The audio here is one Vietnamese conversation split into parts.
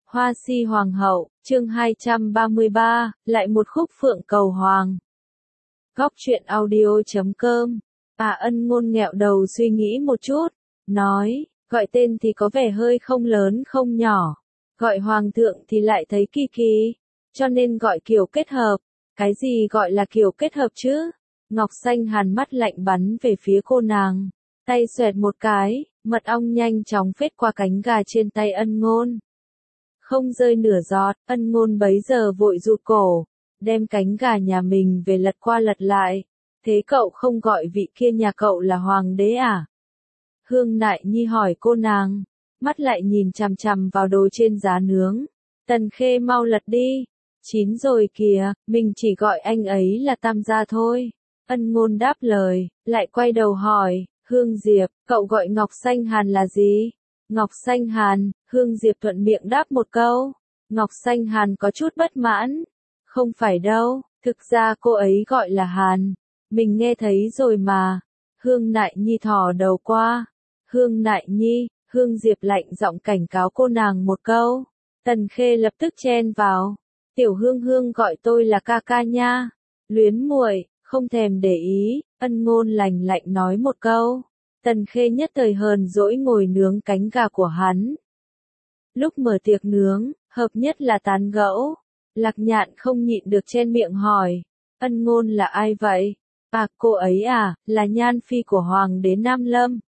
Hoa si hoàng hậu, chương 233, lại một khúc phượng cầu hoàng. Góc truyện audio.com. Ân Ngôn nghẹo đầu suy nghĩ một chút, nói, gọi tên thì có vẻ hơi không lớn không nhỏ, gọi hoàng thượng thì lại thấy kỳ kỳ, cho nên gọi kiểu kết hợp. Cái gì gọi là kiểu kết hợp chứ? Ngọc Xanh Hàn mắt lạnh bắn về phía cô nàng, tay xoẹt một cái, mật ong nhanh chóng phết qua cánh gà trên tay Ân Ngôn. Không rơi nửa giọt, Ân Ngôn bấy giờ vội rụt cổ, đem cánh gà nhà mình về lật qua lật lại. Thế cậu không gọi vị kia nhà cậu là hoàng đế à? Hương Nại Nhi hỏi cô nàng, mắt lại nhìn chằm chằm vào đồ trên giá nướng. Tần Khê mau lật đi. Chín rồi kìa, mình chỉ gọi anh ấy là Tam gia thôi. Ân Ngôn đáp lời, lại quay đầu hỏi, Hương Diệp, cậu gọi Ngọc Xanh Hàn là gì? Ngọc Xanh Hàn, Hương Diệp thuận miệng đáp một câu. Ngọc Xanh Hàn có chút bất mãn. Không phải đâu, thực ra cô ấy gọi là Hàn. Mình nghe thấy rồi mà. Hương Nại Nhi thò đầu qua. Hương Nại Nhi, Hương Diệp lạnh giọng cảnh cáo cô nàng một câu. Tần Khê lập tức chen vào. Tiểu Hương Hương gọi tôi là ca ca nha. Luyến muội, không thèm để ý, Ân Ngôn lạnh lạnh nói một câu. Tần Khê nhất thời hờn dỗi ngồi nướng cánh gà của hắn. Lúc mở tiệc nướng, hợp nhất là tán gẫu. Lạc Nhạn không nhịn được chen miệng hỏi. Ân Ngôn là ai vậy? Cô ấy à, là nhan phi của Hoàng đế Nam Lâm.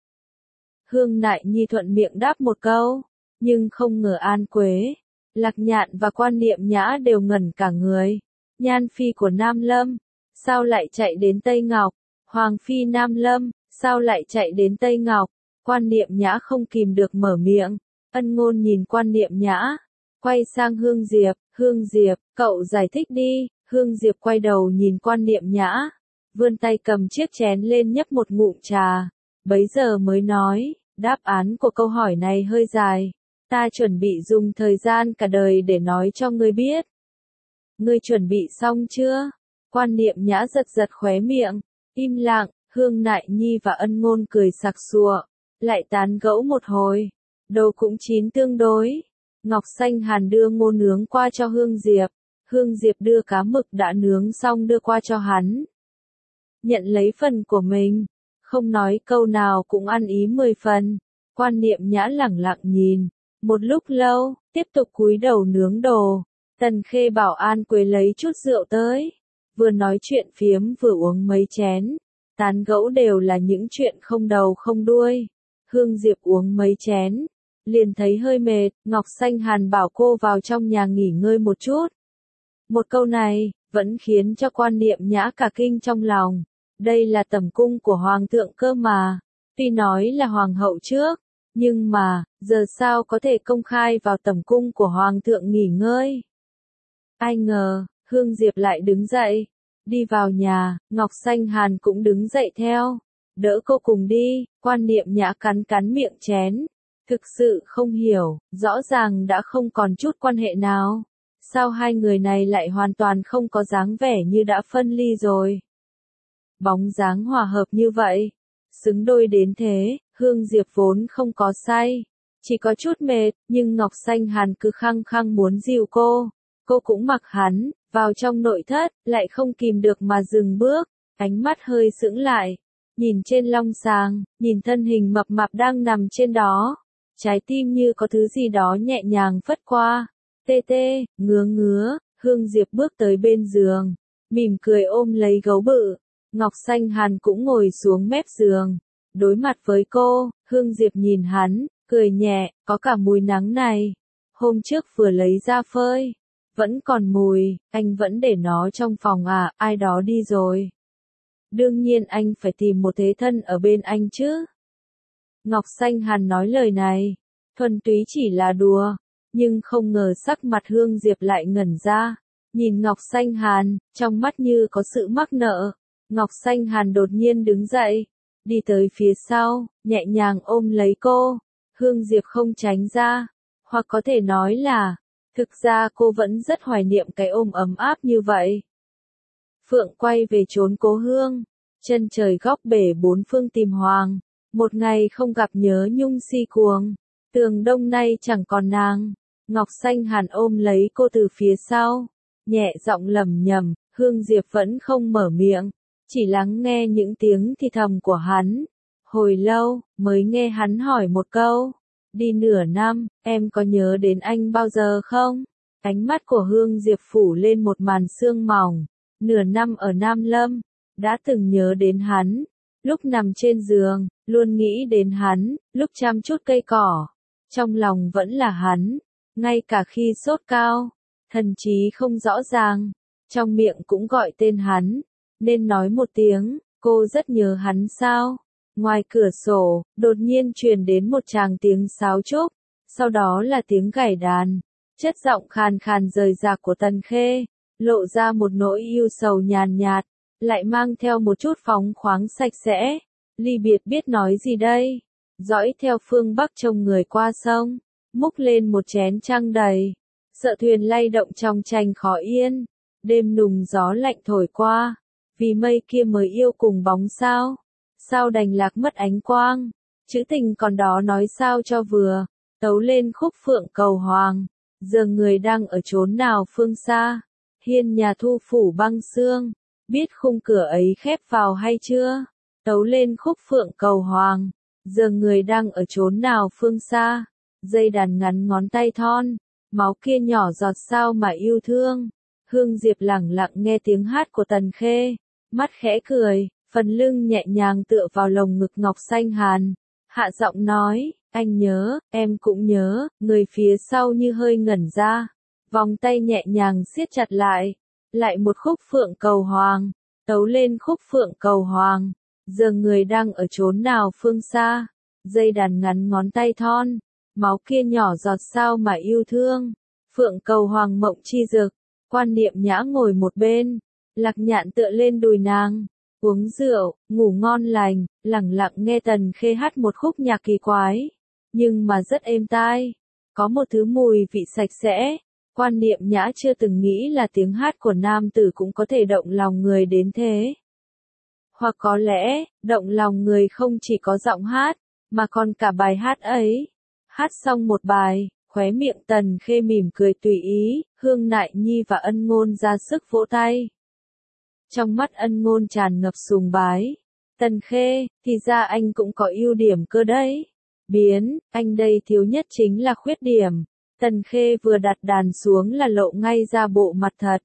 Hương Nại Nhi thuận miệng đáp một câu, nhưng không ngờ An Quế, Lạc Nhạn và Quan Niệm Nhã đều ngẩn cả người. Nhan phi của Nam Lâm, sao lại chạy đến Tây Ngọc? Hoàng phi Nam Lâm, sao lại chạy đến Tây Ngọc? Quan Niệm Nhã không kìm được mở miệng. Ân Ngôn nhìn Quan Niệm Nhã, quay sang Hương Diệp, cậu giải thích đi. Hương Diệp quay đầu nhìn Quan Niệm Nhã, vươn tay cầm chiếc chén lên nhấp một ngụm trà, bấy giờ mới nói, đáp án của câu hỏi này hơi dài, ta chuẩn bị dùng thời gian cả đời để nói cho ngươi biết. Ngươi chuẩn bị xong chưa? Quan Niệm Nhã giật giật khóe miệng, im lặng. Hương Nại Nhi và Ân Ngôn cười sặc sụa, lại tán gẫu một hồi, đồ cũng chín tương đối. Ngọc Xanh Hàn đưa ngô nướng qua cho Hương Diệp đưa cá mực đã nướng xong đưa qua cho hắn. Nhận lấy phần của mình, không nói câu nào cũng ăn ý 10 phần. Quan Niệm Nhã lẳng lặng nhìn, một lúc lâu, tiếp tục cúi đầu nướng đồ. Tần Khê bảo An Quế lấy chút rượu tới, vừa nói chuyện phiếm vừa uống mấy chén, tán gẫu đều là những chuyện không đầu không đuôi. Hương Diệp uống mấy chén, liền thấy hơi mệt, Ngọc Xanh Hàn bảo cô vào trong nhà nghỉ ngơi một chút. Một câu này, vẫn khiến cho Quan Niệm Nhã cả kinh trong lòng. Đây là tẩm cung của Hoàng thượng cơ mà. Tuy nói là Hoàng hậu trước, nhưng mà, giờ sao có thể công khai vào tẩm cung của Hoàng thượng nghỉ ngơi? Ai ngờ, Hương Diệp lại đứng dậy, đi vào nhà, Ngọc Xanh Hàn cũng đứng dậy theo. Đỡ cô cùng đi. Quan Niệm Nhã cắn cắn miệng chén. Thực sự không hiểu, rõ ràng đã không còn chút quan hệ nào. Sao hai người này lại hoàn toàn không có dáng vẻ như đã phân ly rồi? Bóng dáng hòa hợp như vậy, xứng đôi đến thế. Hương Diệp vốn không có say, chỉ có chút mệt, nhưng Ngọc Xanh Hàn cứ khăng khăng muốn dìu cô. Cô cũng mặc hắn, vào trong nội thất, lại không kìm được mà dừng bước, ánh mắt hơi sững lại, nhìn trên long sàng, nhìn thân hình mập mạp đang nằm trên đó. Trái tim như có thứ gì đó nhẹ nhàng phất qua. Tê tê, ngứa, Hương Diệp bước tới bên giường, mỉm cười ôm lấy gấu bự. Ngọc Xanh Hàn cũng ngồi xuống mép giường, đối mặt với cô. Hương Diệp nhìn hắn, cười nhẹ, có cả mùi nắng này. Hôm trước vừa lấy ra phơi, vẫn còn mùi, anh vẫn để nó trong phòng à? Ai đó đi rồi. Đương nhiên anh phải tìm một thế thân ở bên anh chứ. Ngọc Xanh Hàn nói lời này, thuần túy chỉ là đùa, nhưng không ngờ sắc mặt Hương Diệp lại ngẩn ra. Nhìn Ngọc Xanh Hàn, trong mắt như có sự mắc nợ. Ngọc Xanh Hàn đột nhiên đứng dậy, đi tới phía sau, nhẹ nhàng ôm lấy cô. Hương Diệp không tránh ra, hoặc có thể nói là, thực ra cô vẫn rất hoài niệm cái ôm ấm áp như vậy. Phượng quay về trốn cố hương, chân trời góc bể bốn phương tìm hoàng. Một ngày không gặp nhớ nhung si cuồng, tường đông nay chẳng còn nàng. Ngọc Xanh Hàn ôm lấy cô từ phía sau, nhẹ giọng lẩm nhẩm, Hương Diệp vẫn không mở miệng, chỉ lắng nghe những tiếng thì thầm của hắn. Hồi lâu, mới nghe hắn hỏi một câu, đi nửa năm, em có nhớ đến anh bao giờ không? Ánh mắt của Hương Diệp phủ lên một màn sương mỏng, nửa năm ở Nam Lâm, đã từng nhớ đến hắn, lúc nằm trên giường, luôn nghĩ đến hắn, lúc chăm chút cây cỏ, trong lòng vẫn là hắn, ngay cả khi sốt cao, thần trí không rõ ràng, trong miệng cũng gọi tên hắn, nên nói một tiếng, cô rất nhớ hắn sao? Ngoài cửa sổ, đột nhiên truyền đến một tràng tiếng sáo trúc, sau đó là tiếng gảy đàn, chất giọng khàn khàn rời rạc của Tần Khê, lộ ra một nỗi yêu sầu nhàn nhạt, lại mang theo một chút phóng khoáng sạch sẽ. Ly biệt biết nói gì đây? Dõi theo phương Bắc trông người qua sông, múc lên một chén trăng đầy, sợ thuyền lay động trong tranh khó yên, đêm nùng gió lạnh thổi qua, vì mây kia mới yêu cùng bóng sao, sao đành lạc mất ánh quang, chữ tình còn đó nói sao cho vừa, tấu lên khúc phượng cầu hoàng, giờ người đang ở chốn nào phương xa, hiên nhà thu phủ băng sương, biết khung cửa ấy khép vào hay chưa, tấu lên khúc phượng cầu hoàng, giờ người đang ở chốn nào phương xa, dây đàn ngắn ngón tay thon, máu kia nhỏ giọt sao mà yêu thương. Hương Diệp lẳng lặng nghe tiếng hát của Tần Khê, mắt khẽ cười, phần lưng nhẹ nhàng tựa vào lồng ngực Ngọc Xanh Hàn, hạ giọng nói, anh nhớ, em cũng nhớ, người phía sau như hơi ngẩn ra, vòng tay nhẹ nhàng siết chặt lại một khúc phượng cầu hoàng, tấu lên khúc phượng cầu hoàng, giờ người đang ở chốn nào phương xa, dây đàn ngắn ngón tay thon, máu kia nhỏ giọt sao mà yêu thương, phượng cầu hoàng mộng chi dực. Quan Niệm Nhã ngồi một bên, Lạc Nhạn tựa lên đùi nàng, uống rượu, ngủ ngon lành, lẳng lặng nghe Tần Khê hát một khúc nhạc kỳ quái, nhưng mà rất êm tai, có một thứ mùi vị sạch sẽ. Quan Niệm Nhã chưa từng nghĩ là tiếng hát của nam tử cũng có thể động lòng người đến thế. Hoặc có lẽ, động lòng người không chỉ có giọng hát, mà còn cả bài hát ấy. Hát xong một bài, khóe miệng Tần Khê mỉm cười tùy ý, Hương Nại Nhi và Ân Ngôn ra sức vỗ tay. Trong mắt Ân Ngôn tràn ngập sùng bái. Tần Khê, thì ra anh cũng có ưu điểm cơ đấy. Biến, anh đây thiếu nhất chính là khuyết điểm. Tần Khê vừa đặt đàn xuống là lộ ngay ra bộ mặt thật.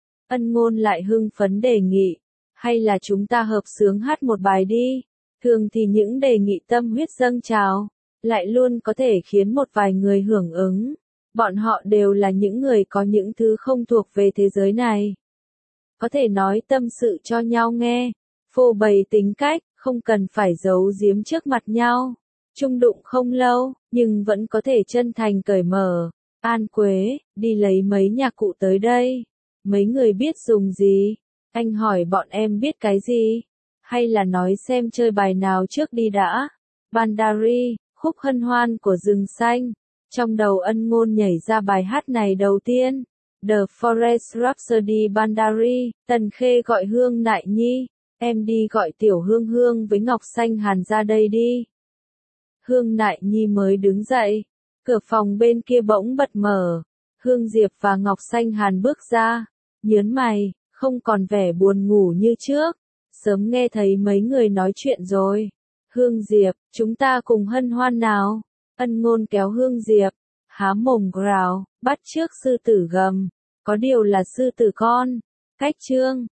Ân Ngôn lại hưng phấn đề nghị, hay là chúng ta hợp xướng hát một bài đi. Thường thì những đề nghị tâm huyết dâng trào, lại luôn có thể khiến một vài người hưởng ứng. Bọn họ đều là những người có những thứ không thuộc về thế giới này. Có thể nói tâm sự cho nhau nghe, phô bày tính cách, không cần phải giấu giếm trước mặt nhau. Chung đụng không lâu, nhưng vẫn có thể chân thành cởi mở. An Quế, đi lấy mấy nhạc cụ tới đây. Mấy người biết dùng gì? Anh hỏi bọn em biết cái gì? Hay là nói xem chơi bài nào trước đi đã? Bandari, khúc hân hoan của rừng xanh. Trong đầu Ân Ngôn nhảy ra bài hát này đầu tiên. The Forest Rhapsody Bandari, Tần Khê gọi Hương Nại Nhi. Em đi gọi Tiểu Hương Hương với Ngọc Xanh Hàn ra đây đi. Hương Nại Nhi mới đứng dậy. Cửa phòng bên kia bỗng bật mở. Hương Diệp và Ngọc Xanh Hàn bước ra. Nhớn mày, không còn vẻ buồn ngủ như trước. Sớm nghe thấy mấy người nói chuyện rồi. Hương Diệp, chúng ta cùng hân hoan nào. Ân Ngôn kéo Hương Diệp, há mồm grào, bắt chước sư tử gầm. Có điều là sư tử con. Cách chương.